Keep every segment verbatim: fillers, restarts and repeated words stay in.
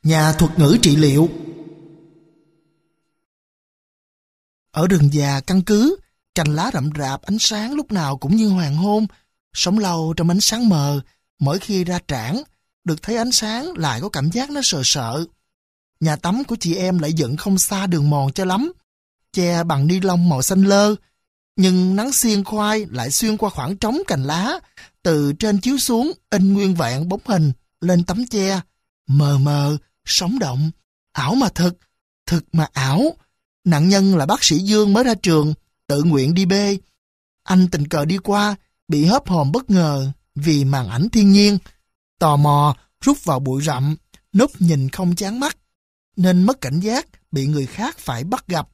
Nhà thuật ngữ trị liệu. Ở rừng già căn cứ, cành lá rậm rạp, ánh sáng lúc nào cũng như hoàng hôn, sống lâu trong ánh sáng mờ, mỗi khi ra trảng, được thấy ánh sáng lại có cảm giác nó sợ sợ. Nhà tắm của chị em lại dựng không xa đường mòn cho lắm, che bằng ni lông màu xanh lơ, nhưng nắng xiên khoai lại xuyên qua khoảng trống cành lá, từ trên chiếu xuống in nguyên vẹn bóng hình lên tấm che, mờ mờ, sống động, ảo mà thực, thực mà ảo. Nạn nhân là bác sĩ Dương mới ra trường, tự nguyện đi bê. Anh tình cờ đi qua, bị hớp hồn bất ngờ vì màn ảnh thiên nhiên. Tò mò, rút vào bụi rậm, núp nhìn không chán mắt, nên mất cảnh giác, bị người khác phải bắt gặp.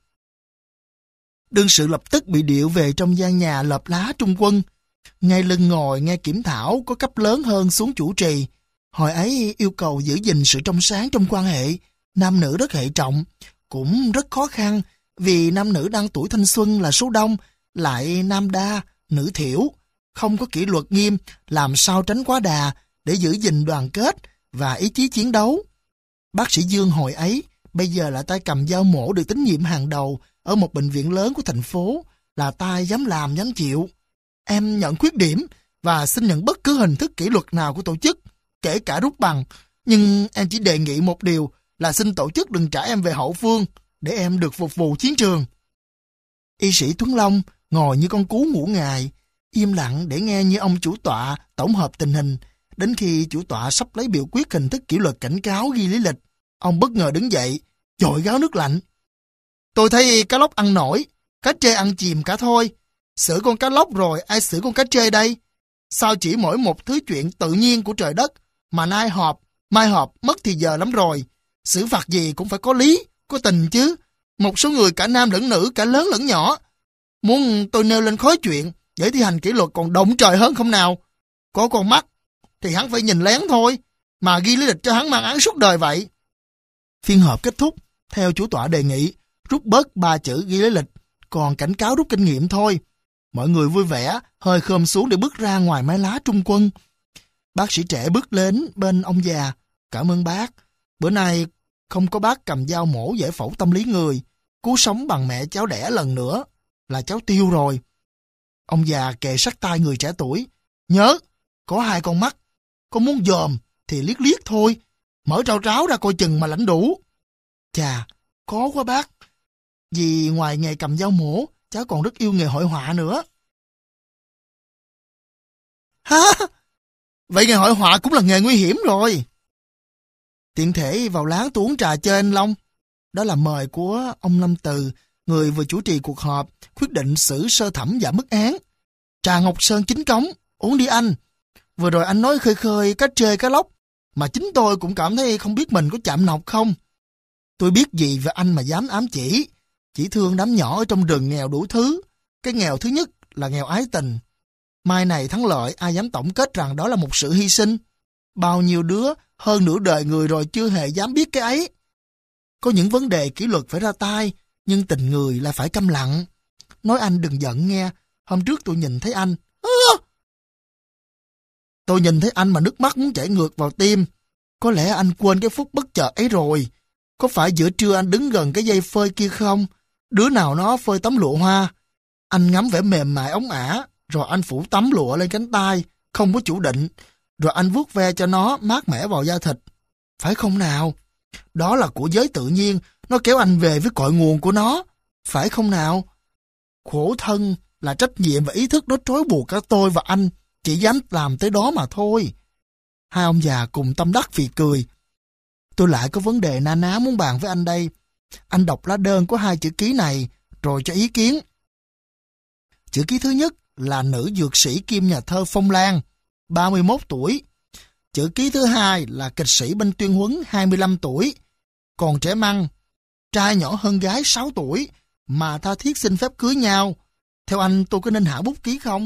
Đương sự lập tức bị điệu về trong gian nhà lợp lá trung quân. Ngay lưng ngồi nghe kiểm thảo có cấp lớn hơn xuống chủ trì. Hồi ấy yêu cầu giữ gìn sự trong sáng trong quan hệ, nam nữ rất hệ trọng, cũng rất khó khăn vì nam nữ đang tuổi thanh xuân là số đông, lại nam đa, nữ thiểu, không có kỷ luật nghiêm, làm sao tránh quá đà để giữ gìn đoàn kết và ý chí chiến đấu. Bác sĩ Dương hồi ấy, bây giờ là tay cầm dao mổ được tín nhiệm hàng đầu ở một bệnh viện lớn của thành phố, là tay dám làm dám chịu. Em nhận khuyết điểm và xin nhận bất cứ hình thức kỷ luật nào của tổ chức, kể cả rút bằng, nhưng em chỉ đề nghị một điều là xin tổ chức đừng trả em về hậu phương để em được phục vụ chiến trường. Y sĩ Tuấn Long ngồi như con cú ngủ ngài, im lặng để nghe như ông chủ tọa tổng hợp tình hình. Đến khi chủ tọa sắp lấy biểu quyết hình thức kỷ luật cảnh cáo ghi lý lịch, ông bất ngờ đứng dậy, dội gáo nước lạnh. Tôi thấy cá lóc ăn nổi, cá trê ăn chìm cả thôi. Xử con cá lóc rồi ai xử con cá trê đây? Sao chỉ mỗi một thứ chuyện tự nhiên của trời đất mà nay họp, mai họp mất thì giờ lắm rồi. Xử phạt gì cũng phải có lý, có tình chứ. Một số người cả nam lẫn nữ, cả lớn lẫn nhỏ. Muốn tôi nêu lên khối chuyện để thi hành kỷ luật còn động trời hơn không nào? Có con mắt thì hắn phải nhìn lén thôi, mà ghi lý lịch cho hắn mang án suốt đời vậy. Phiên họp kết thúc, theo chủ tọa đề nghị, rút bớt ba chữ ghi lý lịch, còn cảnh cáo rút kinh nghiệm thôi. Mọi người vui vẻ, hơi khom xuống để bước ra ngoài mái lá trung quân. Bác sĩ trẻ bước đến bên ông già. Cảm ơn bác. Bữa nay không có bác cầm dao mổ giải phẫu tâm lý người, cứu sống bằng mẹ cháu đẻ lần nữa là cháu tiêu rồi. Ông già kề sát tai người trẻ tuổi. Nhớ, có hai con mắt, có muốn dòm thì liếc liếc thôi, mở trao tráo ra coi chừng mà lãnh đủ. Chà, có quá bác. Vì ngoài nghề cầm dao mổ, cháu còn rất yêu nghề hội họa nữa. Hả? Vậy nghề hội họa cũng là nghề nguy hiểm rồi. Tiện thể vào láng tôi uống trà chơi anh Long. Đó là mời của ông Năm Từ, người vừa chủ trì cuộc họp, quyết định xử sơ thẩm và mức án. Trà Ngọc Sơn chính cống, uống đi anh. Vừa rồi anh nói khơi khơi cá trê cá lóc, mà chính tôi cũng cảm thấy không biết mình có chạm nọc không. Tôi biết gì về anh mà dám ám chỉ. Chỉ thương đám nhỏ ở trong rừng nghèo đủ thứ. Cái nghèo thứ nhất là nghèo ái tình. Mai này thắng lợi ai dám tổng kết rằng đó là một sự hy sinh. Bao nhiêu đứa hơn nửa đời người rồi chưa hề dám biết cái ấy. Có những vấn đề kỷ luật phải ra tay, nhưng tình người là phải câm lặng. Nói anh đừng giận nghe. Hôm trước tôi nhìn thấy anh. À! Tôi nhìn thấy anh mà nước mắt muốn chảy ngược vào tim. Có lẽ anh quên cái phút bất chợt ấy rồi. Có phải giữa trưa anh đứng gần cái dây phơi kia không? Đứa nào nó phơi tấm lụa hoa. Anh ngắm vẻ mềm mại ống ả, rồi anh phủ tấm lụa lên cánh tay, không có chủ định. Rồi anh vuốt ve cho nó mát mẻ vào da thịt. Phải không nào? Đó là của giới tự nhiên, nó kéo anh về với cội nguồn của nó. Phải không nào? Khổ thân là trách nhiệm và ý thức nó trói buộc cả tôi và anh, chỉ dám làm tới đó mà thôi. Hai ông già cùng tâm đắc phì cười. Tôi lại có vấn đề na ná muốn bàn với anh đây. Anh đọc lá đơn của hai chữ ký này, rồi cho ý kiến. Chữ ký thứ nhất là nữ dược sĩ kiêm nhà thơ Phong Lan, ba mươi mốt tuổi. Chữ ký thứ hai là kịch sĩ Binh Tuyên Huấn, hai mươi lăm tuổi. Còn trẻ măng, trai nhỏ hơn gái sáu tuổi, mà tha thiết xin phép cưới nhau. Theo anh tôi có nên hạ bút ký không?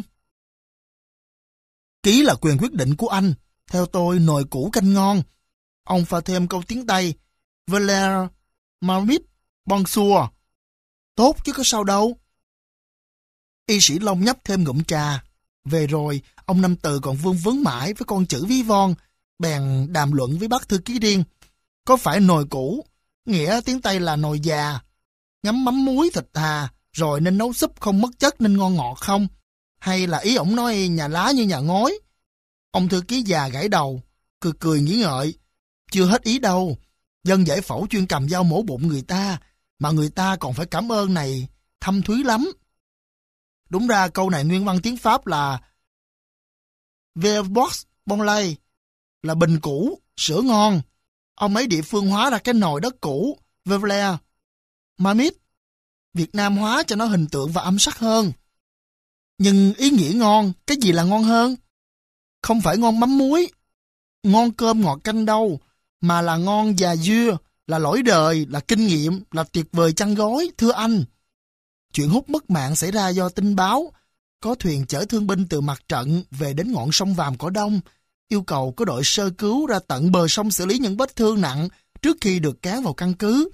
Ký là quyền quyết định của anh. Theo tôi nồi củ canh ngon. Ông pha thêm câu tiếng Tây, Valer Marmit Bonsoir. Tốt chứ có sao đâu. Y sĩ Long nhấp thêm ngụm trà. Về rồi, ông Năm Từ còn vương vấn mãi với con chữ ví von, bèn đàm luận với bác thư ký riêng. Có phải nồi cũ, nghĩa tiếng Tây là nồi già, ngấm mắm muối thịt thà, rồi nên nấu súp không mất chất nên ngon ngọt không? Hay là ý ổng nói nhà lá như nhà ngói? Ông thư ký già gãi đầu, cười cười nghĩ ngợi. Chưa hết ý đâu. Dân giải phẫu chuyên cầm dao mổ bụng người ta, mà người ta còn phải cảm ơn này, thâm thúy lắm. Đúng ra câu này nguyên văn tiếng Pháp là Verbox bon lay, là bình cũ, sữa ngon. Ông ấy địa phương hóa ra cái nồi đất cũ, Verlaire, Marmite, Việt Nam hóa cho nó hình tượng và âm sắc hơn. Nhưng ý nghĩa ngon, cái gì là ngon hơn? Không phải ngon mắm muối, ngon cơm ngọt canh đâu, mà là ngon già dưa, là lỗi đời, là kinh nghiệm, là tuyệt vời chăn gối, thưa anh. Chuyện hút mất mạng xảy ra do tin báo, có thuyền chở thương binh từ mặt trận về đến ngọn sông Vàm Cỏ Đông, yêu cầu có đội sơ cứu ra tận bờ sông xử lý những vết thương nặng trước khi được kéo vào căn cứ.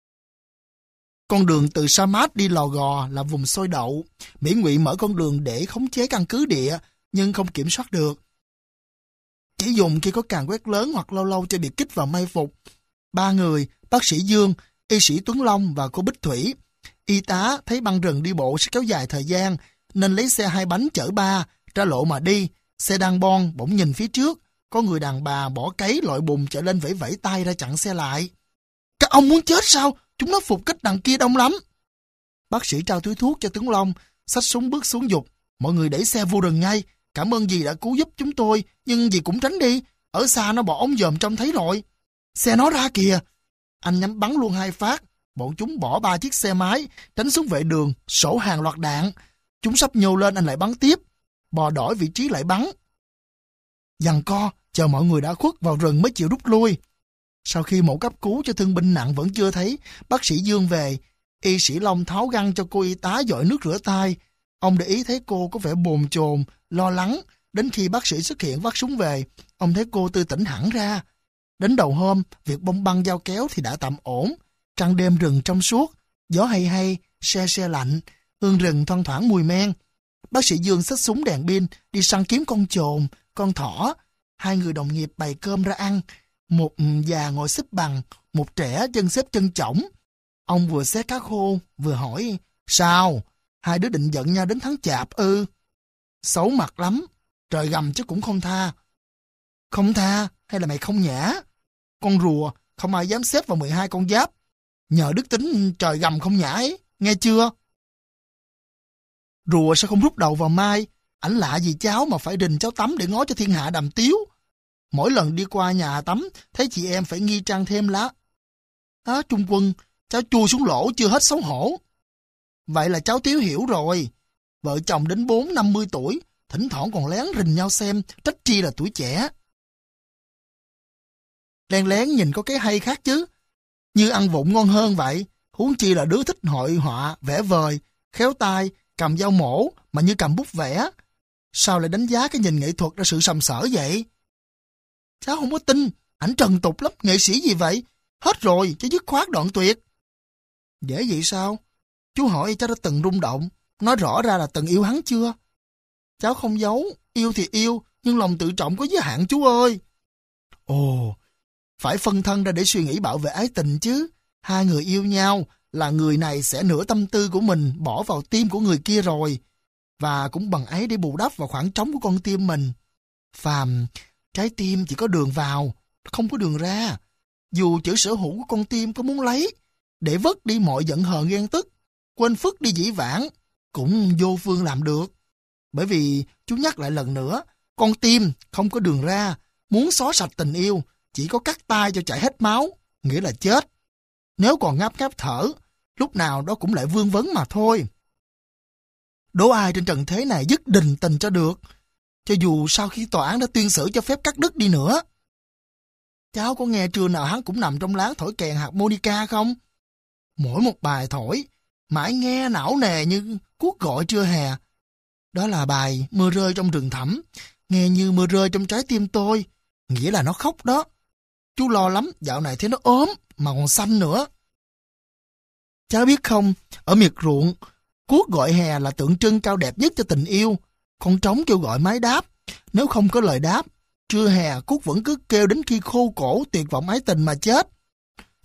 Con đường từ Sa Mát đi Lò Gò là vùng sôi đậu. Mỹ Ngụy mở con đường để khống chế căn cứ địa, nhưng không kiểm soát được. Chỉ dùng khi có càn quét lớn hoặc lâu lâu cho biệt kích vào may phục. Ba người, bác sĩ Dương, y sĩ Tuấn Long và cô Bích Thủy. Y tá thấy băng rừng đi bộ sẽ kéo dài thời gian, nên lấy xe hai bánh chở ba, ra lộ mà đi. Xe đang bon, bỗng nhìn phía trước, có người đàn bà bỏ cấy lội bùn chạy lên vẫy vẫy tay ra chặn xe lại. Các ông muốn chết sao? Chúng nó phục kích đằng kia đông lắm. Bác sĩ trao túi thuốc cho Tuấn Long, xách súng bước xuống giục. Mọi người đẩy xe vô rừng ngay. Cảm ơn dì đã cứu giúp chúng tôi, nhưng dì cũng tránh đi. Ở xa nó bỏ ống dòm trông thấy rồi. Xe nó ra kìa. Anh nhắm bắn luôn hai phát. Bọn chúng bỏ ba chiếc xe máy, tránh xuống vệ đường, sổ hàng loạt đạn. Chúng sắp nhô lên anh lại bắn tiếp. Bò đổi vị trí lại bắn. Giằng co, chờ mọi người đã khuất vào rừng mới chịu rút lui. Sau khi mổ cấp cứu cho thương binh nặng vẫn chưa thấy bác sĩ Dương về, y sĩ Long tháo găng cho cô y tá dội nước rửa tay. Ông để ý thấy cô có vẻ bồn chồn, lo lắng. Đến khi bác sĩ xuất hiện vác súng về, ông thấy cô tươi tỉnh hẳn ra. Đến đầu hôm, việc bông băng dao kéo thì đã tạm ổn. Trăng đêm rừng trong suốt, gió hay hay, se se lạnh, hương rừng thoang thoảng mùi men. Bác sĩ Dương xách súng đèn pin đi săn kiếm con chồn, con thỏ. Hai người đồng nghiệp bày cơm ra ăn. Một già ngồi xếp bằng, một trẻ chân xếp chân chõng. Ông vừa xé cá khô, vừa hỏi, sao? Hai đứa định giận nhau đến tháng Chạp ư? Xấu mặt lắm, trời gầm chứ cũng không tha. Không tha, hay là mày không nhã? Con rùa, không ai dám xếp vào mười hai con giáp. Nhờ đức tính trời gầm không nhã ấy, nghe chưa? Rùa sao không rút đầu vào mai? Ảnh lạ gì cháu mà phải rình cháu tắm để ngó cho thiên hạ đầm tiếu. Mỗi lần đi qua nhà tắm, thấy chị em phải nghi trang thêm lá. Á, Trung Quân, cháu chui xuống lỗ chưa hết xấu hổ. Vậy là cháu Tiếu hiểu rồi. Vợ chồng đến bốn năm mươi tuổi, thỉnh thoảng còn lén rình nhau xem, trách chi là tuổi trẻ. Lén lén nhìn có cái hay khác chứ. Như ăn vụng ngon hơn vậy, huống chi là đứa thích hội họa, vẽ vời, khéo tay, cầm dao mổ mà như cầm bút vẽ. Sao lại đánh giá cái nhìn nghệ thuật ra sự sầm sỡ vậy? Cháu không có tin, ảnh trần tục lắm, nghệ sĩ gì vậy? Hết rồi, chứ dứt khoát đoạn tuyệt. Dễ vậy sao? Chú hỏi cháu đã từng rung động, nói rõ ra là từng yêu hắn chưa? Cháu không giấu, yêu thì yêu, nhưng lòng tự trọng có giới hạn chú ơi. Ồ, phải phân thân ra để suy nghĩ bảo vệ ái tình chứ. Hai người yêu nhau là người này sẽ nửa tâm tư của mình bỏ vào tim của người kia rồi. Và cũng bằng ấy để bù đắp vào khoảng trống của con tim mình. Phàm, trái tim chỉ có đường vào, không có đường ra. Dù chữ sở hữu của con tim có muốn lấy, để vứt đi mọi giận hờn ghen tức, quên phức đi dĩ vãng, cũng vô phương làm được. Bởi vì, chú nhắc lại lần nữa, con tim không có đường ra, muốn xóa sạch tình yêu, chỉ có cắt tay cho chảy hết máu, nghĩa là chết. Nếu còn ngáp ngáp thở, lúc nào đó cũng lại vương vấn mà thôi. Đố ai trên trần thế này dứt đình tình cho được, cho dù sau khi tòa án đã tuyên xử cho phép cắt đứt đi nữa. Cháu có nghe trưa nào hắn cũng nằm trong láng thổi kèn harmonica không? Mỗi một bài thổi, mãi nghe não nề như cuốc gọi trưa hè. Đó là bài Mưa rơi trong rừng thẳm, nghe như mưa rơi trong trái tim tôi, nghĩa là nó khóc đó. Chú lo lắm, dạo này thấy nó ốm, mà còn xanh nữa. Cháu biết không, ở miệt ruộng, cuốc gọi hè là tượng trưng cao đẹp nhất cho tình yêu. Con trống kêu gọi mái đáp, nếu không có lời đáp, trưa hè cuốc vẫn cứ kêu đến khi khô cổ tuyệt vọng ái tình mà chết.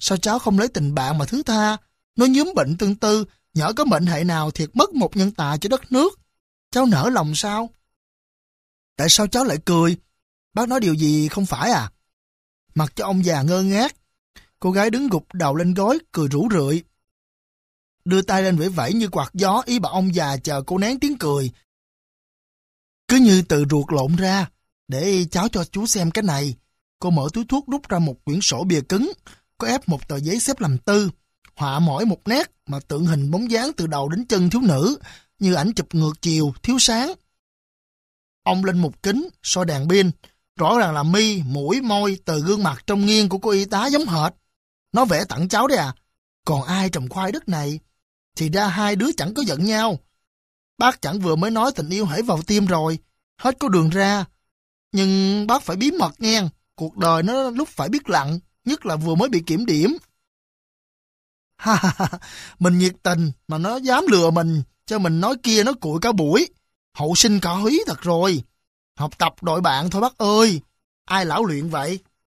Sao cháu không lấy tình bạn mà thứ tha? Nó nhúm bệnh tương tư, nhỡ có mệnh hệ nào thiệt mất một nhân tài cho đất nước. Cháu nỡ lòng sao? Tại sao cháu lại cười? Bác nói điều gì không phải à? Mặt cho ông già ngơ ngác. Cô gái đứng gục đầu lên gối, cười rủ rượi. Đưa tay lên vẫy vẫy như quạt gió, ý bảo ông già chờ cô nén tiếng cười. Cứ như từ ruột lộn ra. Để cháu cho chú xem cái này. Cô mở túi thuốc rút ra một quyển sổ bìa cứng, có ép một tờ giấy xếp làm tư, họa mỗi một nét mà tượng hình bóng dáng từ đầu đến chân thiếu nữ, như ảnh chụp ngược chiều, thiếu sáng. Ông lên một kính, soi đèn pin, rõ ràng là mi, mũi, môi, từ gương mặt trong nghiêng của cô y tá giống hệt. Nó vẽ tặng cháu đấy à? Còn ai trồng khoai đất này? Thì ra hai đứa chẳng có giận nhau. Bác chẳng vừa mới nói tình yêu hãy vào tim rồi, hết có đường ra. Nhưng bác phải bí mật nghe, cuộc đời nó lúc phải biết lặng, nhất là vừa mới bị kiểm điểm. Ha ha ha, mình nhiệt tình mà nó dám lừa mình, cho mình nói kia nó cụi cả buổi. Hậu sinh cả húy thật rồi. Học tập đội bạn thôi bác ơi, ai lão luyện vậy?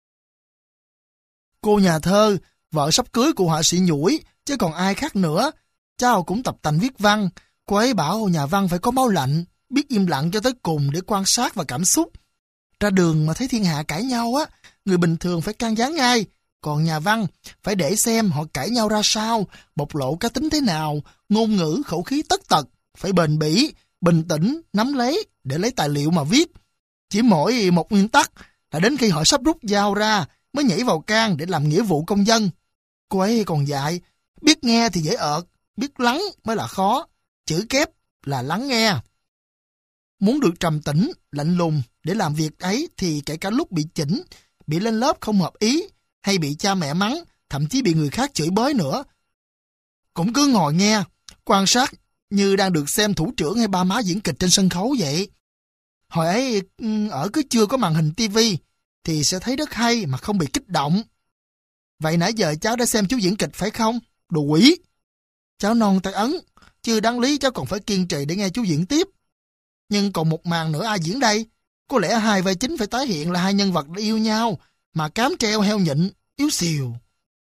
Cô nhà thơ, vợ sắp cưới của họa sĩ Nhủi, chứ còn ai khác nữa. Cháu cũng tập tành viết văn, cô ấy bảo nhà văn phải có máu lạnh, biết im lặng cho tới cùng để quan sát và cảm xúc. Ra đường mà thấy thiên hạ cãi nhau á, người bình thường phải can gián ngay, còn nhà văn phải để xem họ cãi nhau ra sao, bộc lộ cá tính thế nào, ngôn ngữ, khẩu khí tất tật, phải bền bỉ, bình tĩnh, nắm lấy để lấy tài liệu mà viết. Chỉ mỗi một nguyên tắc là đến khi họ sắp rút dao ra mới nhảy vào can để làm nghĩa vụ công dân. Cô ấy còn dạy, biết nghe thì dễ ợt, biết lắng mới là khó, chữ kép là lắng nghe. Muốn được trầm tĩnh, lạnh lùng để làm việc ấy thì kể cả lúc bị chỉnh, bị lên lớp không hợp ý, hay bị cha mẹ mắng, thậm chí bị người khác chửi bới nữa, cũng cứ ngồi nghe, quan sát như đang được xem thủ trưởng hay ba má diễn kịch trên sân khấu vậy. Hồi ấy ở cứ chưa có màn hình tivi thì sẽ thấy rất hay mà không bị kích động. Vậy nãy giờ cháu đã xem chú diễn kịch phải không? Đồ quỷ! Cháu non tay ấn, chưa đáng lý cháu còn phải kiên trì để nghe chú diễn tiếp. Nhưng còn một màn nữa ai diễn đây? Có lẽ hai vai chính phải tái hiện là hai nhân vật đã yêu nhau, mà cám treo heo nhịn, yếu xìu.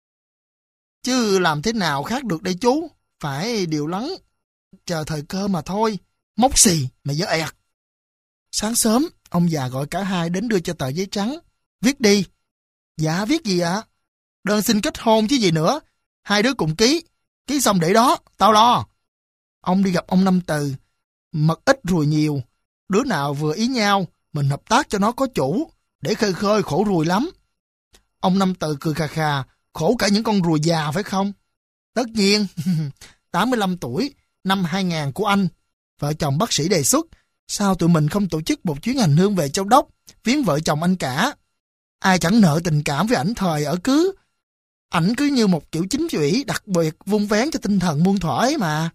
Chứ làm thế nào khác được đây chú? Phải điều lắng, chờ thời cơ mà thôi. Móc xì, mày dở ẹt. Sáng sớm, ông già gọi cả hai đến đưa cho tờ giấy trắng. Viết đi. Dạ, viết gì ạ? Đơn xin kết hôn chứ gì nữa. Hai đứa cùng ký. Ký xong để đó, tao lo. Ông đi gặp ông Năm Từ. Mật ít ruồi nhiều. Đứa nào vừa ý nhau, mình hợp tác cho nó có chủ. Để khơi khơi khổ ruồi lắm. Ông Năm Từ cười khà khà. Khổ cả những con ruồi già phải không? Tất nhiên. tám mươi lăm tuổi, năm hai nghìn của anh. Vợ chồng bác sĩ đề xuất. Sao tụi mình không tổ chức một chuyến hành hương về Châu Đốc, viếng vợ chồng anh cả? Ai chẳng nợ tình cảm với ảnh thời ở cứ. Ảnh cứ như một kiểu chính ủy đặc biệt vun vén cho tinh thần muôn thuở ấy mà.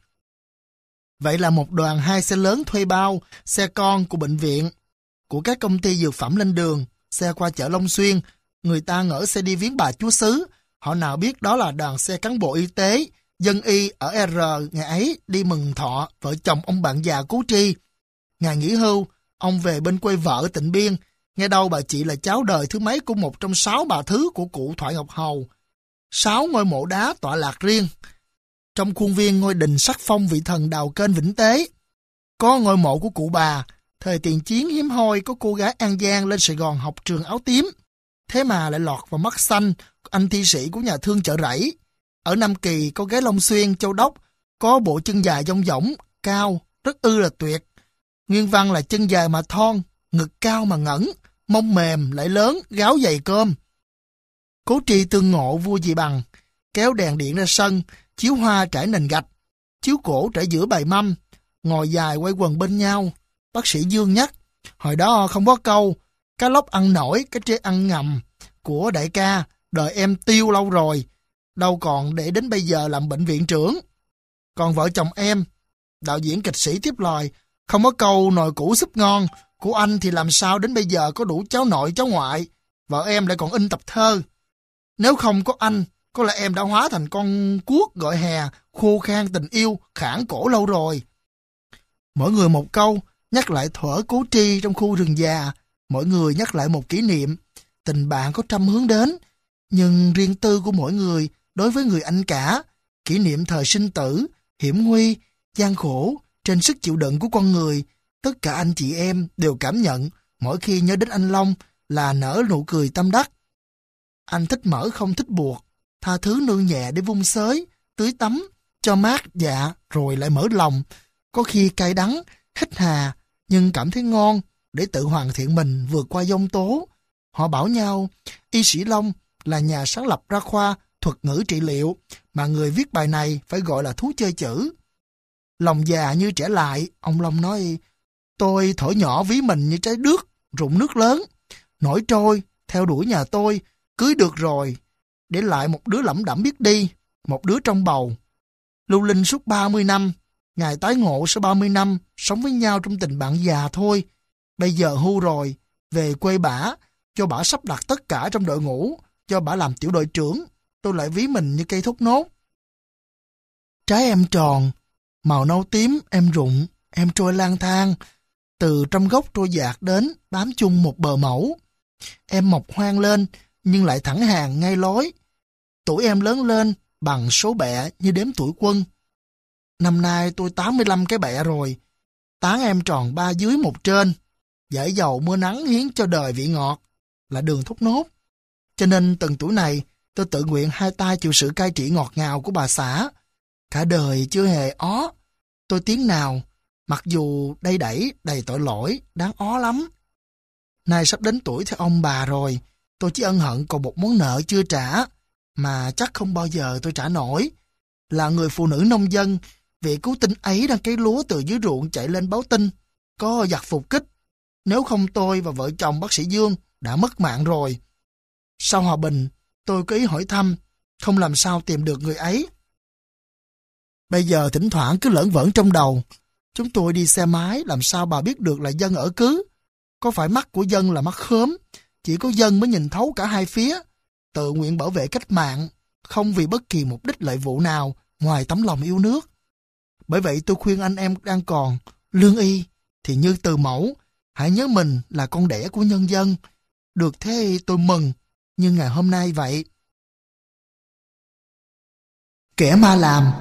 Vậy là một đoàn hai xe lớn thuê bao, xe con của bệnh viện, của các công ty dược phẩm lên đường, xe qua chợ Long Xuyên, người ta ngỡ xe đi viếng bà chúa xứ. Họ nào biết đó là đoàn xe cán bộ y tế, dân y ở R ngày ấy đi mừng thọ vợ chồng ông bạn già Cú Tri. Ngày nghỉ hưu, ông về bên quê vợ Tịnh Biên, nghe đâu bà chị là cháu đời thứ mấy của một trong sáu bà thứ của cụ Thoại Ngọc Hầu. Sáu ngôi mộ đá tọa lạc riêng. Trong khuôn viên ngôi đình sắc phong vị thần Đào Kênh Vĩnh Tế, có ngôi mộ của cụ bà. Thời tiền chiến hiếm hoi có cô gái An Giang lên Sài Gòn học trường áo tím. Thế mà lại lọt vào mắt xanh anh thi sĩ của nhà thương Chợ Rẫy. Ở Nam Kỳ có ghé Long Xuyên, Châu Đốc, có bộ chân dài dong dỏng, cao, rất ư là tuyệt. Nguyên văn là chân dài mà thon, ngực cao mà ngẩn, mông mềm lại lớn, gáo dày cơm. Cố Tri tương ngộ vua Dị Bằng, kéo đèn điện ra sân, chiếu hoa trải nền gạch, chiếu cổ trải giữa bày mâm, ngồi dài quay quần bên nhau. Bác sĩ Dương nhắc, hồi đó không có câu, cá lóc ăn nổi, cái trê ăn ngầm của đại ca, đời em tiêu lâu rồi, đâu còn để đến bây giờ làm bệnh viện trưởng. Còn vợ chồng em, đạo diễn kịch sĩ tiếp lời, không có câu nồi cũ súp ngon, của anh thì làm sao đến bây giờ có đủ cháu nội cháu ngoại, vợ em lại còn in tập thơ. Nếu không có anh, có lẽ em đã hóa thành con cuốc gọi hè, khô khan tình yêu, khản cổ lâu rồi. Mỗi người một câu, nhắc lại thuở Cố Tri trong khu rừng già, mỗi người nhắc lại một kỷ niệm, tình bạn có trăm hướng đến. Nhưng riêng tư của mỗi người đối với người anh cả, kỷ niệm thời sinh tử, hiểm nguy, gian khổ, trên sức chịu đựng của con người, tất cả anh chị em đều cảm nhận mỗi khi nhớ đến anh Long là nở nụ cười tâm đắc. Anh thích mở không thích buộc, tha thứ nương nhẹ để vung xới, tưới tắm, cho mát dạ rồi lại mở lòng. Có khi cay đắng, hít hà, nhưng cảm thấy ngon để tự hoàn thiện mình vượt qua giông tố. Họ bảo nhau, y sĩ Long là nhà sáng lập ra khoa thuật ngữ trị liệu, mà người viết bài này phải gọi là thú chơi chữ. Lòng già như trẻ lại, ông Long nói, tôi thổi nhỏ ví mình như trái đước, rụng nước lớn, nổi trôi, theo đuổi nhà tôi, cưới được rồi, để lại một đứa lẩm đẩm biết đi, một đứa trong bầu. Lưu linh suốt ba mươi năm, ngày tái ngộ sau ba mươi năm, sống với nhau trong tình bạn già thôi. Bây giờ hưu rồi, về quê bả, cho bả sắp đặt tất cả trong đội ngũ, cho bả làm tiểu đội trưởng, tôi lại ví mình như cây thốt nốt. Trái em tròn, màu nâu tím, em rụng, em trôi lang thang, từ trăm gốc trôi dạt đến, bám chung một bờ mẫu. Em mọc hoang lên, nhưng lại thẳng hàng ngay lối. Tuổi em lớn lên, bằng số bẹ như đếm tuổi quân. Năm nay tôi tám mươi lăm cái bẹ rồi, tán em tròn ba dưới một trên, dải dầu mưa nắng hiến cho đời vị ngọt, là đường thốt nốt. Cho nên từng tuổi này, tôi tự nguyện hai tay chịu sự cai trị ngọt ngào của bà xã. Cả đời chưa hề ó, tôi tiếng nào, mặc dù đầy đẩy đầy tội lỗi, đáng ó lắm. Nay sắp đến tuổi theo ông bà rồi, tôi chỉ ân hận còn một món nợ chưa trả, mà chắc không bao giờ tôi trả nổi. Là người phụ nữ nông dân, vị cứu tinh ấy đang cấy lúa từ dưới ruộng chạy lên báo tin, có giặc phục kích. Nếu không tôi và vợ chồng bác sĩ Dương đã mất mạng rồi. Sau hòa bình, tôi có ý hỏi thăm, không làm sao tìm được người ấy. Bây giờ thỉnh thoảng cứ lởn vởn trong đầu. Chúng tôi đi xe máy, làm sao bà biết được là dân ở cứ? Có phải mắt của dân là mắt khóm, chỉ có dân mới nhìn thấu cả hai phía, tự nguyện bảo vệ cách mạng, không vì bất kỳ mục đích lợi vụ nào ngoài tấm lòng yêu nước. Bởi vậy tôi khuyên anh em đang còn lương y thì như từ mẫu, hãy nhớ mình là con đẻ của nhân dân. Được thế tôi mừng, như ngày hôm nay vậy. Kẻ ma làm.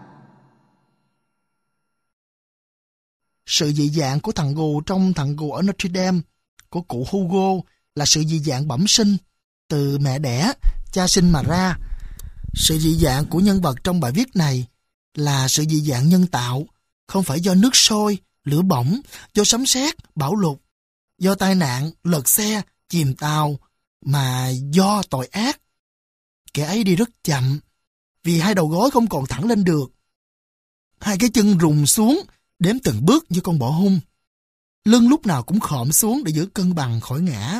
Sự dị dạng của thằng gù trong Thằng gù ở Notre Dame của cụ Hugo là sự dị dạng bẩm sinh, từ mẹ đẻ, cha sinh mà ra. Sự dị dạng của nhân vật trong bài viết này là sự dị dạng nhân tạo, không phải do nước sôi, lửa bỏng, do sấm sét, bão lụt, do tai nạn, lật xe, chìm tàu, mà do tội ác. Kẻ ấy đi rất chậm, vì hai đầu gối không còn thẳng lên được. Hai cái chân rùng xuống, đếm từng bước như con bọ hung. Lưng lúc nào cũng khom xuống để giữ cân bằng khỏi ngã.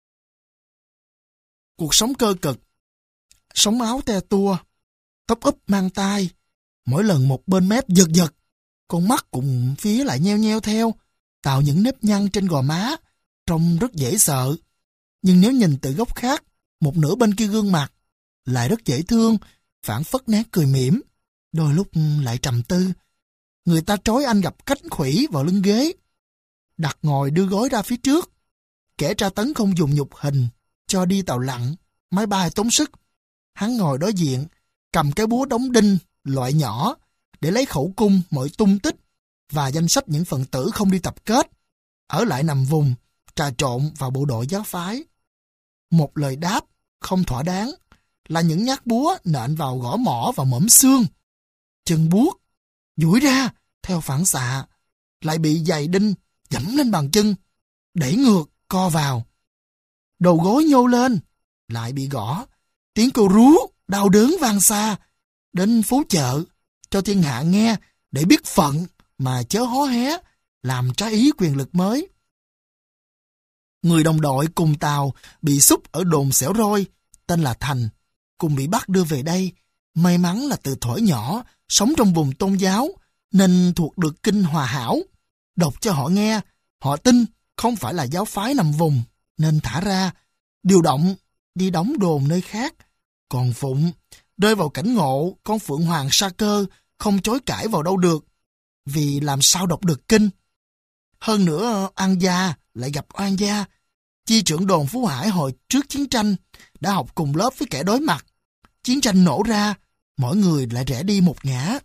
Cuộc sống cơ cực, sống áo te tua, tóc úp mang tai, mỗi lần một bên mép giật giật, con mắt cũng phía lại nheo nheo theo, tạo những nếp nhăn trên gò má, trông rất dễ sợ. Nhưng nếu nhìn từ góc khác, một nửa bên kia gương mặt, lại rất dễ thương, phảng phất nét cười mỉm, đôi lúc lại trầm tư. Người ta trói anh gặp cánh khuỷu vào lưng ghế, đặt ngồi đưa gối ra phía trước. Kẻ tra tấn không dùng nhục hình, cho đi tàu lặn, máy bay tốn sức. Hắn ngồi đối diện, cầm cái búa đóng đinh, loại nhỏ, để lấy khẩu cung mọi tung tích và danh sách những phần tử không đi tập kết, ở lại nằm vùng, trà trộn vào bộ đội giáo phái. Một lời đáp không thỏa đáng là những nhát búa nện vào gõ mỏ và mõm xương. Chân buốt, duỗi ra theo phản xạ, lại bị giày đinh giẫm lên bàn chân, đẩy ngược, co vào. Đầu gối nhô lên, lại bị gõ. Tiếng kêu rú, đau đớn vang xa, đến phố chợ, cho thiên hạ nghe để biết phận mà chớ hó hé, làm trái ý quyền lực mới. Người đồng đội cùng tàu bị xúc ở đồn xẻo roi, tên là Thành, cùng bị bắt đưa về đây. May mắn là từ thuở nhỏ, sống trong vùng tôn giáo, nên thuộc được kinh Hòa Hảo. Đọc cho họ nghe, họ tin không phải là giáo phái nằm vùng, nên thả ra, điều động đi đóng đồn nơi khác. Còn Phụng rơi vào cảnh ngộ con Phượng Hoàng sa cơ, không chối cãi vào đâu được, vì làm sao đọc được kinh. Hơn nữa oan gia lại gặp oan gia, Chi trưởng đồn Phú Hải hồi trước chiến tranh đã học cùng lớp với kẻ đối mặt. Chiến tranh nổ ra, mỗi người lại rẽ đi một ngã.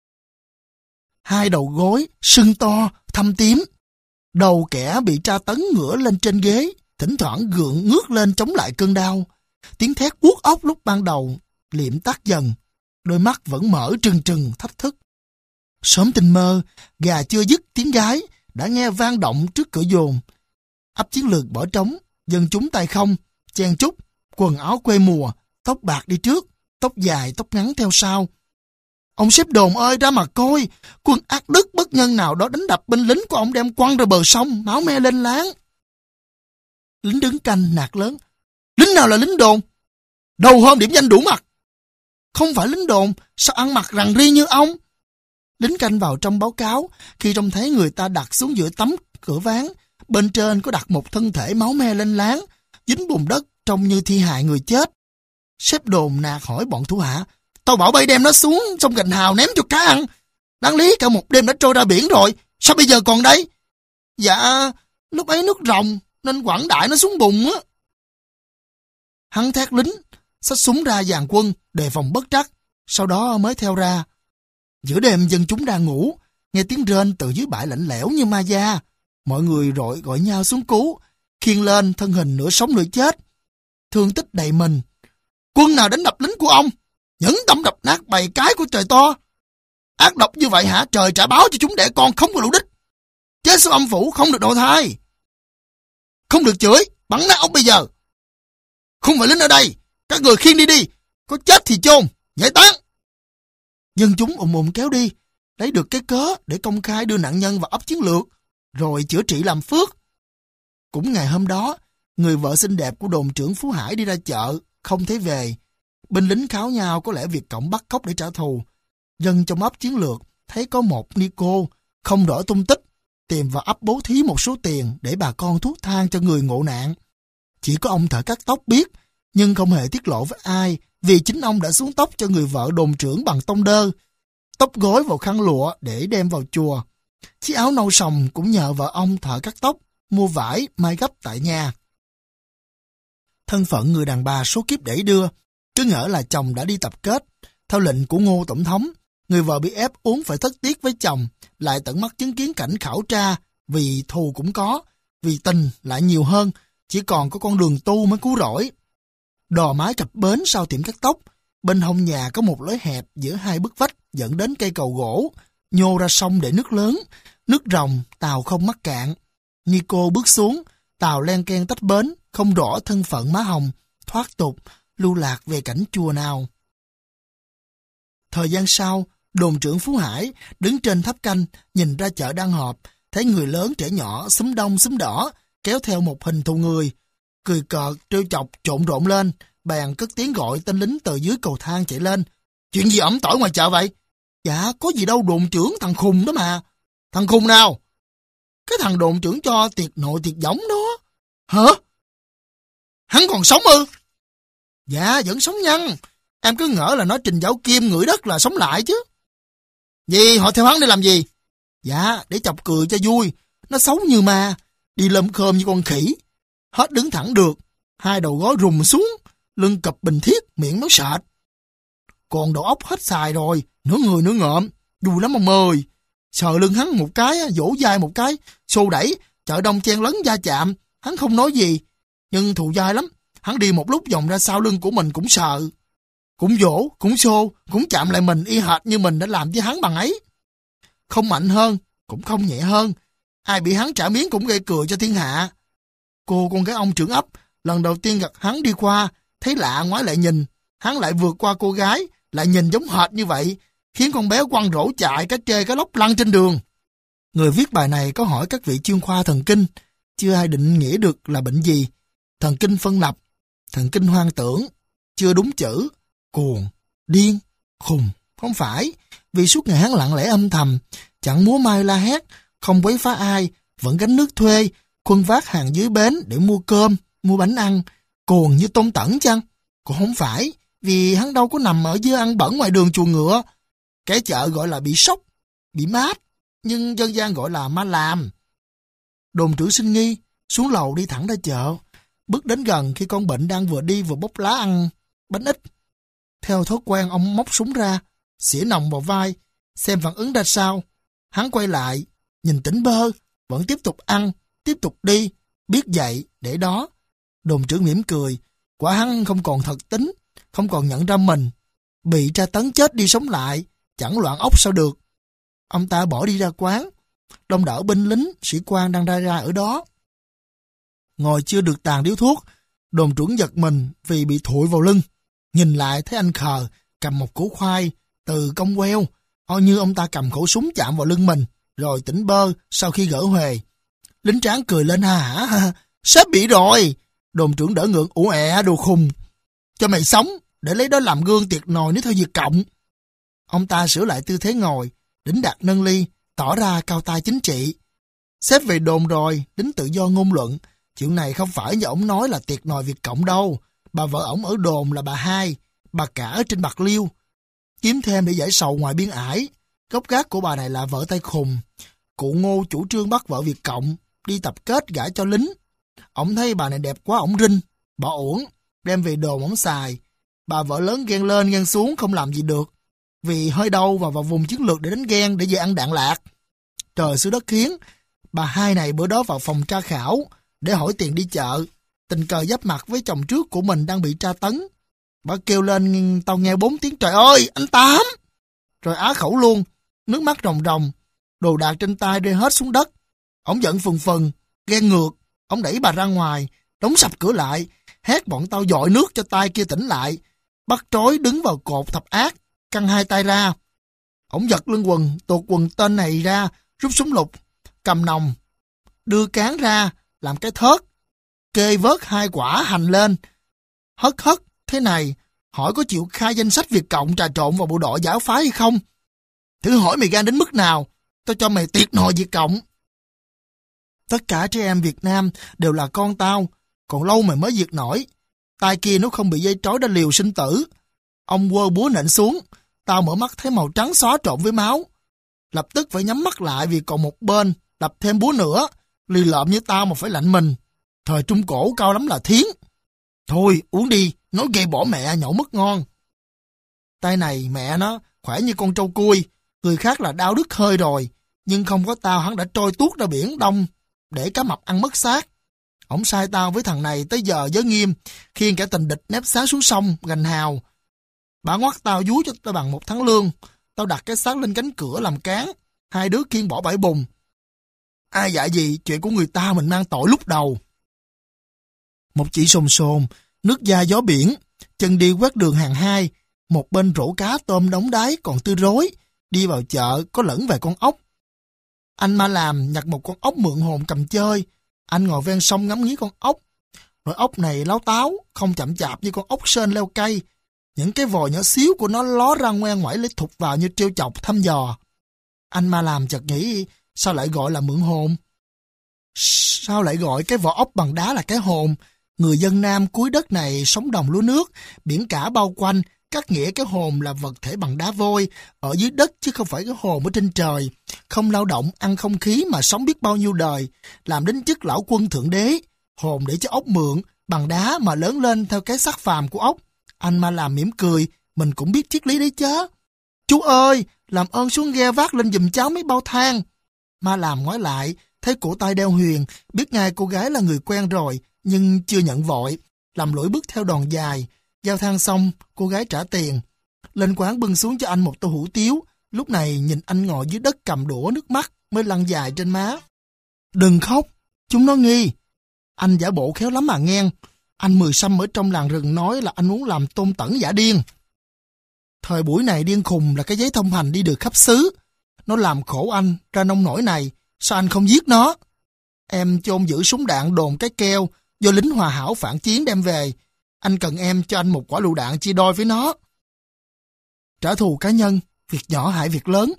Hai đầu gối, sưng to, thâm tím. Đầu kẻ bị tra tấn ngửa lên trên ghế, thỉnh thoảng gượng ngước lên chống lại cơn đau. Tiếng thét buốt óc lúc ban đầu liệm tắt dần, đôi mắt vẫn mở trừng trừng thách thức. Sớm tinh mơ, gà chưa dứt tiếng gái đã nghe vang động trước cửa dồn. Ấp chiến lược bỏ trống, dân chúng tay không, chen chúc, quần áo quê mùa, tóc bạc đi trước, tóc dài tóc ngắn theo sau. Ông sếp đồn ơi, ra mà coi, quân ác đức bất nhân nào đó đánh đập binh lính của ông đem quăng ra bờ sông, máu me lên láng. Lính đứng canh nạt lớn: lính nào là lính đồn? Đầu hôm điểm danh đủ mặt. Không phải lính đồn, sao ăn mặc rằn ri như ông? Lính canh vào trong báo cáo, khi trông thấy người ta đặt xuống giữa tấm cửa ván, bên trên có đặt một thân thể máu me lên láng, dính bùn đất trông như thi hài người chết. Sếp đồn nạt hỏi bọn thủ hạ: tao bảo bay đem nó xuống sông Gành Hào ném cho cá ăn. Đáng lý cả một đêm đã trôi ra biển rồi, sao bây giờ còn đây? Dạ, lúc ấy nước rồng nên quẳng đại nó xuống bùn á. Hắn thét lính, xách súng ra dàn quân, đề phòng bất trắc, sau đó mới theo ra. Giữa đêm dân chúng đang ngủ, nghe tiếng rên từ dưới bãi lạnh lẽo như ma da. Mọi người rọi gọi nhau xuống cứu, khiêng lên thân hình nửa sống nửa chết, thương tích đầy mình. Quân nào đánh đập lính của ông? Nhẫn tâm đập nát bầy cái của trời to. Ác độc như vậy hả? Trời trả báo cho chúng đẻ con không có lũ đích. Chết xuống âm phủ không được độ thai. Không được chửi, bắn nát ông bây giờ. Không phải lính ở đây, các người khiêng đi đi, có chết thì chôn, giải tán. Dân chúng ùm ùm kéo đi, lấy được cái cớ để công khai đưa nạn nhân vào ấp chiến lược, rồi chữa trị làm phước. Cũng ngày hôm đó, người vợ xinh đẹp của đồn trưởng Phú Hải đi ra chợ, không thấy về. Binh lính kháo nhau có lẽ Việt Cộng bắt cóc để trả thù. Dân trong ấp chiến lược thấy có một Nico không rõ tung tích, tìm vào ấp bố thí một số tiền để bà con thuốc thang cho người ngộ nạn. Chỉ có ông thợ cắt tóc biết, nhưng không hề tiết lộ với ai, vì chính ông đã xuống tóc cho người vợ đồn trưởng bằng tông đơ, tóc gối vào khăn lụa để đem vào chùa. Chiếc áo nâu sòng cũng nhờ vợ ông thợ cắt tóc mua vải may gấp tại nhà. Thân phận người đàn bà số kiếp đẩy đưa, cứ ngỡ là chồng đã đi tập kết. Theo lệnh của Ngô Tổng thống, người vợ bị ép uống phải thất tiết với chồng, lại tận mắt chứng kiến cảnh khảo tra, vì thù cũng có, vì tình lại nhiều hơn, chỉ còn có con đường tu mới cứu rỗi. Đò mái cập bến sau tiệm cắt tóc, bên hông nhà có một lối hẹp giữa hai bức vách dẫn đến cây cầu gỗ, nhô ra sông để nước lớn, nước ròng, tàu không mắc cạn. Nico bước xuống, tàu len ken tách bến, không rõ thân phận má hồng, thoát tục, lưu lạc về cảnh chùa nào. Thời gian sau, đồn trưởng Phú Hải đứng trên tháp canh, nhìn ra chợ đang họp, thấy người lớn trẻ nhỏ xúm đông xúm đỏ, kéo theo một hình thù người, cười cợt, trêu chọc, trộn rộn lên, bèn cất tiếng gọi tên lính từ dưới cầu thang chạy lên. Chuyện gì ẩm tỏi ngoài chợ vậy? Dạ, có gì đâu đồn trưởng, thằng khùng đó mà. Thằng khùng nào? Cái thằng đồn trưởng cho tiệc nội tiệc giống đó. Hả? Hắn còn sống ư? Dạ, vẫn sống nhân. Em cứ ngỡ là nó trình giáo kim ngửi đất là sống lại chứ. Gì, họ theo hắn để làm gì? Dạ, để chọc cười cho vui. Nó xấu như ma, đi lâm khơm như con khỉ. Hết đứng thẳng được, hai đầu gối rùng xuống, lưng cập bình thiết, miệng nói sệt. Còn đầu óc hết xài rồi, nửa người nửa ngợm, vui lắm ông ơi. Sờ lưng hắn một cái, vỗ vai một cái, xô đẩy, chợ đông chen lấn va chạm, hắn không nói gì, nhưng thù dai lắm. Hắn đi một lúc vòng ra sau lưng của mình cũng sợ. Cũng vỗ, cũng xô, cũng chạm lại mình y hệt như mình đã làm với hắn bằng ấy. Không mạnh hơn, cũng không nhẹ hơn. Ai bị hắn trả miếng cũng gây cười cho thiên hạ. Cô con gái ông trưởng ấp, lần đầu tiên gặp hắn đi qua, thấy lạ ngoái lại nhìn. Hắn lại vượt qua cô gái, lại nhìn giống hệt như vậy, khiến con bé quăng rổ chạy cá trê cá lóc lăn trên đường. Người viết bài này có hỏi các vị chuyên khoa thần kinh, chưa ai định nghĩa được là bệnh gì. Thần kinh phân lập, thần kinh hoang tưởng, chưa đúng chữ, cuồng, điên, khùng. Không phải, vì suốt ngày hắn lặng lẽ âm thầm, chẳng múa mai la hét, không quấy phá ai, vẫn gánh nước thuê, khuân vác hàng dưới bến để mua cơm, mua bánh ăn, cuồng như Tôn Tẩn chăng? Cũng không phải, vì hắn đâu có nằm ở dưới ăn bẩn ngoài đường chùa ngựa. Kẻ chợ gọi là bị sốc, bị mát, nhưng dân gian gọi là ma làm. Đồn trưởng sinh nghi, xuống lầu đi thẳng ra chợ, bước đến gần khi con bệnh đang vừa đi vừa bốc lá ăn bánh ít. Theo thói quen, ông móc súng ra, xỉa nòng vào vai, xem phản ứng ra sao. Hắn quay lại, nhìn tỉnh bơ, vẫn tiếp tục ăn, tiếp tục đi, biết vậy, để đó. Đồn trưởng mỉm cười, quả hắn không còn thật tính, không còn nhận ra mình. Bị tra tấn chết đi sống lại, chẳng loạn óc sao được. Ông ta bỏ đi ra quán, đông đảo binh lính, sĩ quan đang ra ra ở đó. Ngồi chưa được tàn điếu thuốc, đồn trưởng giật mình vì bị thụi vào lưng. Nhìn lại thấy anh khờ, cầm một củ khoai, từ cong queo, o như ông ta cầm khẩu súng chạm vào lưng mình, rồi tỉnh bơ sau khi gỡ huề. Lính tráng cười lên ha hả, sếp bị rồi. Đồn trưởng đỡ ngượng, ủa ẹ đồ khùng. Cho mày sống, để lấy đó làm gương tiệt nồi nếu thôi Việt Cộng. Ông ta sửa lại tư thế ngồi, đĩnh đạt nâng ly, tỏ ra cao tay chính trị. Sếp về đồn rồi, đính tự do ngôn luận. Chuyện này không phải như ổng nói là tiệt nồi Việt Cộng đâu. Bà vợ ổng ở đồn là bà hai, bà cả ở trên Bạc Liêu. Kiếm thêm để giải sầu ngoài biên ải. Gốc gác của bà này là vợ tay khùng. Cụ Ngô chủ trương bắt vợ Việt Cộng, đi tập kết gả cho lính. Ổng thấy bà này đẹp quá ổng rinh, bỏ uổng, đem về đồn ổng xài. Bà vợ lớn ghen lên ghen xuống không làm gì được. Vì hơi đau và vào vùng chiến lược để đánh ghen để về ăn đạn lạc. Trời xứ đất khiến, bà hai này bữa đó vào phòng tra khảo để hỏi tiền đi chợ. Tình cờ giáp mặt với chồng trước của mình đang bị tra tấn. Bà kêu lên, tao nghe bốn tiếng trời ơi, anh Tám. Rồi á khẩu luôn, nước mắt ròng ròng, đồ đạc trên tay rơi hết xuống đất. Ổng giận phừng phừng, ghen ngược, ổng đẩy bà ra ngoài, đóng sập cửa lại, hét bọn tao dội nước cho tay kia tỉnh lại, bắt trói đứng vào cột thập ác, căng hai tay ra. Ổng giật lưng quần, tuột quần tên này ra, rút súng lục, cầm nòng, đưa cán ra, làm cái thớt, kê vớt hai quả hành lên, hất hất thế này, hỏi có chịu khai danh sách Việt Cộng trà trộn vào bộ đội giáo phái hay không? Thử hỏi mày gan đến mức nào, tao cho mày tiệt nồi Việt Cộng. Tất cả trẻ em Việt Nam đều là con tao, còn lâu mày mới diệt nổi. Tay kia nó không bị dây trói đã liều sinh tử. Ông quơ búa nện xuống, tao mở mắt thấy màu trắng xóa trộn với máu. Lập tức phải nhắm mắt lại vì còn một bên, đập thêm búa nữa. Lì lợm như tao mà phải lạnh mình. Thời Trung Cổ cao lắm là thiến. Thôi uống đi, nói gây bỏ mẹ nhậu mất ngon. Tay này mẹ nó khỏe như con trâu cui, người khác là đau đứt hơi rồi, nhưng không có tao hắn đã trôi tuốt ra biển Đông để cá mập ăn mất xác. Ổng sai tao với thằng này tới giờ giới nghiêm, khiêng kẻ tình địch nép xác xuống sông gành hào. Bà ngoắt tao vú cho tao bằng một tháng lương, tao đặt cái xác lên cánh cửa làm cán, hai đứa khiêng bỏ bãi bùn. Ai dạ gì, chuyện của người ta mình mang tội lúc đầu. Một chị sồn sồn, nước da gió biển, chân đi quét đường hàng hai, một bên rổ cá tôm đóng đáy còn tươi rối, đi vào chợ có lẫn vài con ốc. Anh Ma Làm nhặt một con ốc mượn hồn cầm chơi, anh ngồi ven sông ngắm nghía con ốc. Rồi ốc này láo táo, không chậm chạp như con ốc sên leo cây. Những cái vòi nhỏ xíu của nó ló ra ngoe ngoải lấy thụt vào như trêu chọc thăm dò. Anh Ma Làm chợt nghĩ, sao lại gọi là mượn hồn? Sao lại gọi cái vỏ ốc bằng đá là cái hồn? Người dân Nam cuối đất này sống đồng lúa nước, biển cả bao quanh, cắt nghĩa cái hồn là vật thể bằng đá vôi, ở dưới đất chứ không phải cái hồn ở trên trời. Không lao động, ăn không khí mà sống biết bao nhiêu đời, làm đến chức lão quân thượng đế. Hồn để cho ốc mượn, bằng đá mà lớn lên theo cái sắc phàm của ốc. Anh Ma Làm mỉm cười, mình cũng biết triết lý đấy chứ. Chú ơi, làm ơn xuống ghe vác lên giùm cháu mấy bao than. Ma Làm ngoái lại, thấy cổ tay đeo huyền, biết ngay cô gái là người quen rồi, nhưng chưa nhận vội, làm lỗi bước theo đòn dài. Giao than xong, cô gái trả tiền. Lên quán bưng xuống cho anh một tô hủ tiếu, lúc này nhìn anh ngồi dưới đất cầm đũa, nước mắt mới lăn dài trên má. Đừng khóc, chúng nó nghi. Anh giả bộ khéo lắm mà nghe. Anh Mười Sâm ở trong làng rừng nói là anh muốn làm Tôn Tẩn giả điên. Thời buổi này điên khùng là cái giấy thông hành đi được khắp xứ. Nó làm khổ anh ra nông nổi này, sao anh không giết nó? Em chôn giữ súng đạn đồn cái keo do lính Hòa Hảo phản chiến đem về. Anh cần em cho anh một quả lựu đạn chia đôi với nó. Trả thù cá nhân, việc nhỏ hại việc lớn.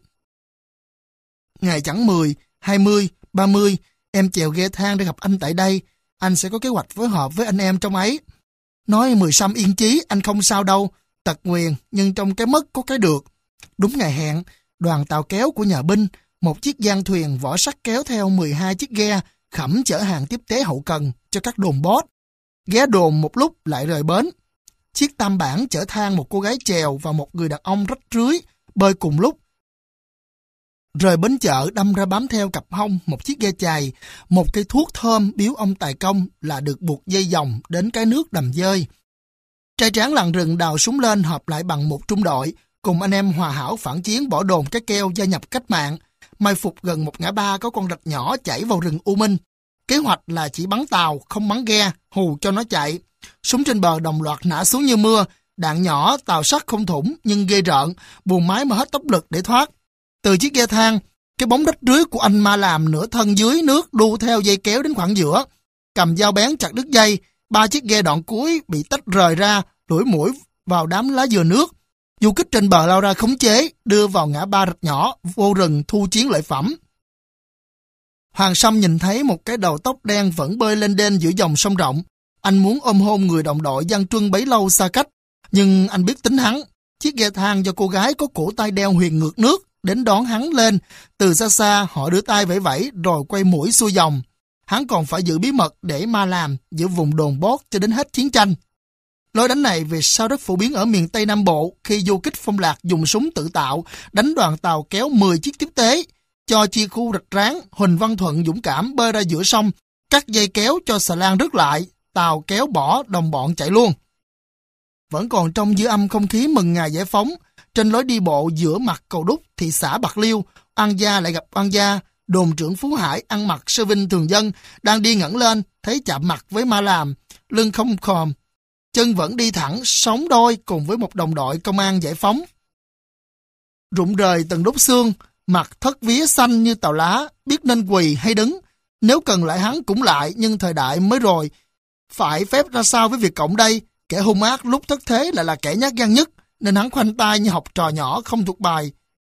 Ngày chẳng mười, hai mươi, ba mươi, em chèo ghe thang để gặp anh tại đây. Anh sẽ có kế hoạch phối hợp với anh em trong ấy. Nói Mười Sâm yên chí, anh không sao đâu. Tật nguyền, nhưng trong cái mất có cái được. Đúng ngày hẹn, đoàn tàu kéo của nhà binh, một chiếc giang thuyền vỏ sắt kéo theo mười hai chiếc ghe, khẩm chở hàng tiếp tế hậu cần cho các đồn boss. ghé đồn một lúc lại rời bến. Chiếc tam bản chở than một cô gái chèo và một người đàn ông rách rưới bơi cùng lúc. Rời bến chợ đâm ra bám theo cặp hông một chiếc ghe chày, một cây thuốc thơm biếu ông tài công là được buộc dây vòng đến cái nước đầm dơi. Trai tráng làng rừng đào súng lên hợp lại bằng một trung đội, cùng anh em hòa hảo phản chiến bỏ đồn cái keo gia nhập cách mạng, mai phục gần một ngã ba có con rạch nhỏ chảy vào rừng U Minh. Kế hoạch là chỉ bắn tàu, không bắn ghe, hù cho nó chạy. Súng trên bờ đồng loạt nã xuống như mưa, đạn nhỏ, tàu sắt không thủng nhưng ghê rợn, buồng máy mà hết tốc lực để thoát. Từ chiếc ghe than, cái bóng rách rưới của anh Ma Làm nửa thân dưới nước đu theo dây kéo đến khoảng giữa. Cầm dao bén chặt đứt dây, ba chiếc ghe đoạn cuối bị tách rời ra, đuổi mũi vào đám lá dừa nước. Du kích trên bờ lao ra khống chế, đưa vào ngã ba rạch nhỏ, vô rừng thu chiến lợi phẩm. Hoàng Sâm nhìn thấy một cái đầu tóc đen vẫn bơi lên đên giữa dòng sông rộng. Anh muốn ôm hôn người đồng đội Giang Truân bấy lâu xa cách, nhưng anh biết tính hắn. Chiếc ghe than do cô gái có cổ tay đeo huyền ngược nước đến đón hắn lên. Từ xa xa họ đưa tay vẫy vẫy rồi quay mũi xuôi dòng. Hắn còn phải giữ bí mật để Ma Làm giữ vùng đồn bót cho đến hết chiến tranh. Lối đánh này về sau rất phổ biến ở miền Tây Nam Bộ khi du kích Phong Lạc dùng súng tự tạo đánh đoàn tàu kéo mười chiếc tiếp tế. Cho chia khu rạch ráng, Huỳnh Văn Thuận dũng cảm bơi ra giữa sông, cắt dây kéo cho xà lan rớt lại, tàu kéo bỏ đồng bọn chạy luôn. Vẫn còn trong dư âm không khí mừng ngày giải phóng, trên lối đi bộ giữa mặt Cầu Đúc, thị xã Bạc Liêu, oan gia lại gặp oan gia. Đồn trưởng Phú Hải ăn mặc sơ vinh thường dân, đang đi ngẩng lên, thấy chạm mặt với Ma Làm, lưng không khòm, chân vẫn đi thẳng, sóng đôi cùng với một đồng đội công an giải phóng. Rụng rời từng đốt xương, mặt thất vía xanh như tàu lá, biết nên quỳ hay đứng. Nếu cần lại hắn cũng lại, nhưng thời đại mới rồi. Phải phép ra sao với Việt Cộng đây? Kẻ hung ác lúc thất thế lại là kẻ nhát gan nhất, nên hắn khoanh tay như học trò nhỏ không thuộc bài.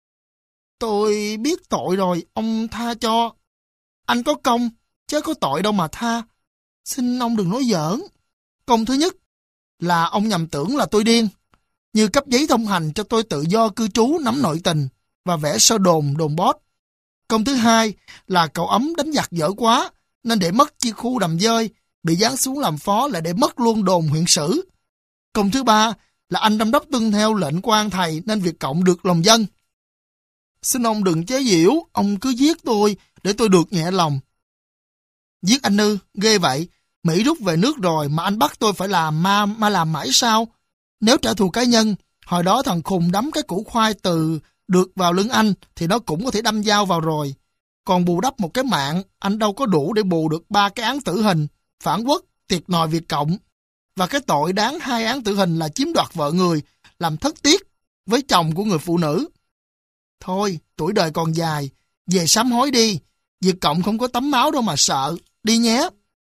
Tôi biết tội rồi, ông tha cho. Anh có công, chứ có tội đâu mà tha. Xin ông đừng nói giỡn. Công thứ nhất là ông nhầm tưởng là tôi điên, như cấp giấy thông hành cho tôi tự do cư trú nắm nội tình và vẽ sơ đồn đồn bót. Công thứ hai là cậu ấm đánh giặc dở quá, nên để mất chi khu đầm dơi, bị giáng xuống làm phó lại để mất luôn đồn huyện sử. Công thứ ba là anh đâm đốc tuân theo lệnh quan thầy nên Việt Cộng được lòng dân. Xin ông đừng chế giễu, ông cứ giết tôi để tôi được nhẹ lòng. Giết anh ư, ghê vậy. Mỹ rút về nước rồi mà anh bắt tôi phải làm ma ma làm mãi sao? Nếu trả thù cá nhân, hồi đó thằng khùng đấm cái củ khoai từ được vào lưng anh thì nó cũng có thể đâm dao vào rồi. Còn bù đắp một cái mạng, anh đâu có đủ để bù được ba cái án tử hình, phản quốc, tiệt nòi Việt Cộng. Và cái tội đáng hai án tử hình là chiếm đoạt vợ người, làm thất tiết với chồng của người phụ nữ. Thôi, tuổi đời còn dài, về sám hối đi. Việt Cộng không có tấm máu đâu mà sợ, đi nhé.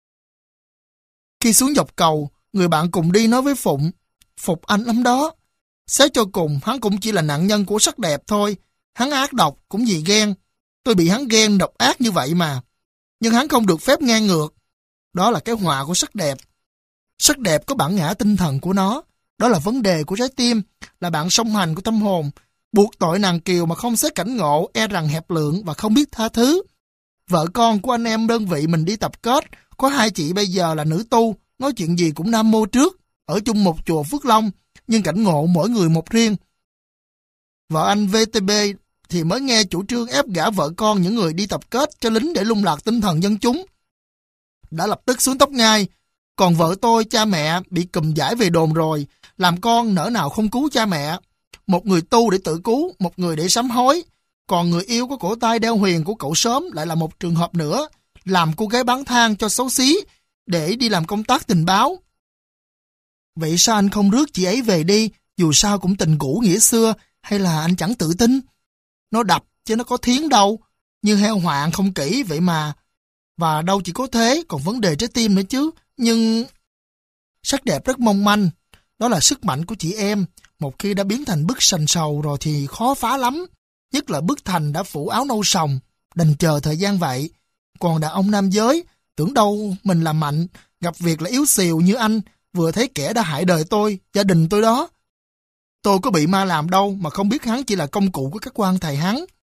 Khi xuống dọc cầu, người bạn cùng đi nói với Phụng, phục anh lắm đó. Xét cho cùng, hắn cũng chỉ là nạn nhân của sắc đẹp thôi. Hắn ác độc cũng vì ghen. Tôi bị hắn ghen độc ác như vậy mà. Nhưng hắn không được phép ngang ngược. Đó là cái họa của sắc đẹp. Sắc đẹp có bản ngã tinh thần của nó. Đó là vấn đề của trái tim, là bạn song hành của tâm hồn. Buộc tội nàng kiều mà không xét cảnh ngộ, e rằng hẹp lượng và không biết tha thứ. Vợ con của anh em đơn vị mình đi tập kết, có hai chị bây giờ là nữ tu, nói chuyện gì cũng nam mô trước, ở chung một chùa Phước Long, nhưng cảnh ngộ mỗi người một riêng. Vợ anh vê tê bê thì mới nghe chủ trương ép gả vợ con những người đi tập kết cho lính để lung lạc tinh thần dân chúng. Đã lập tức xuống tóc ngay, còn vợ tôi, cha mẹ bị cùm giải về đồn rồi, làm con nỡ nào không cứu cha mẹ. Một người tu để tự cứu, một người để sám hối. Còn người yêu có cổ tay đeo huyền của cậu sớm lại là một trường hợp nữa, làm cô gái bán than cho xấu xí, để đi làm công tác tình báo. Vậy sao anh không rước chị ấy về đi, dù sao cũng tình cũ nghĩa xưa, hay là anh chẳng tự tin? Nó đập chứ nó có thiến đâu, như heo hoạn không kỹ vậy mà. Và đâu chỉ có thế, còn vấn đề trái tim nữa chứ. Nhưng sắc đẹp rất mong manh, đó là sức mạnh của chị em. Một khi đã biến thành bức sành sầu rồi thì khó phá lắm. Nhất là bức thành đã phủ áo nâu sòng, đành chờ thời gian vậy. Còn đàn ông nam giới, tưởng đâu mình là mạnh, gặp việc là yếu xìu như anh, vừa thấy kẻ đã hại đời tôi, gia đình tôi đó. Tôi có bị ma làm đâu mà không biết hắn chỉ là công cụ của các quan thầy hắn.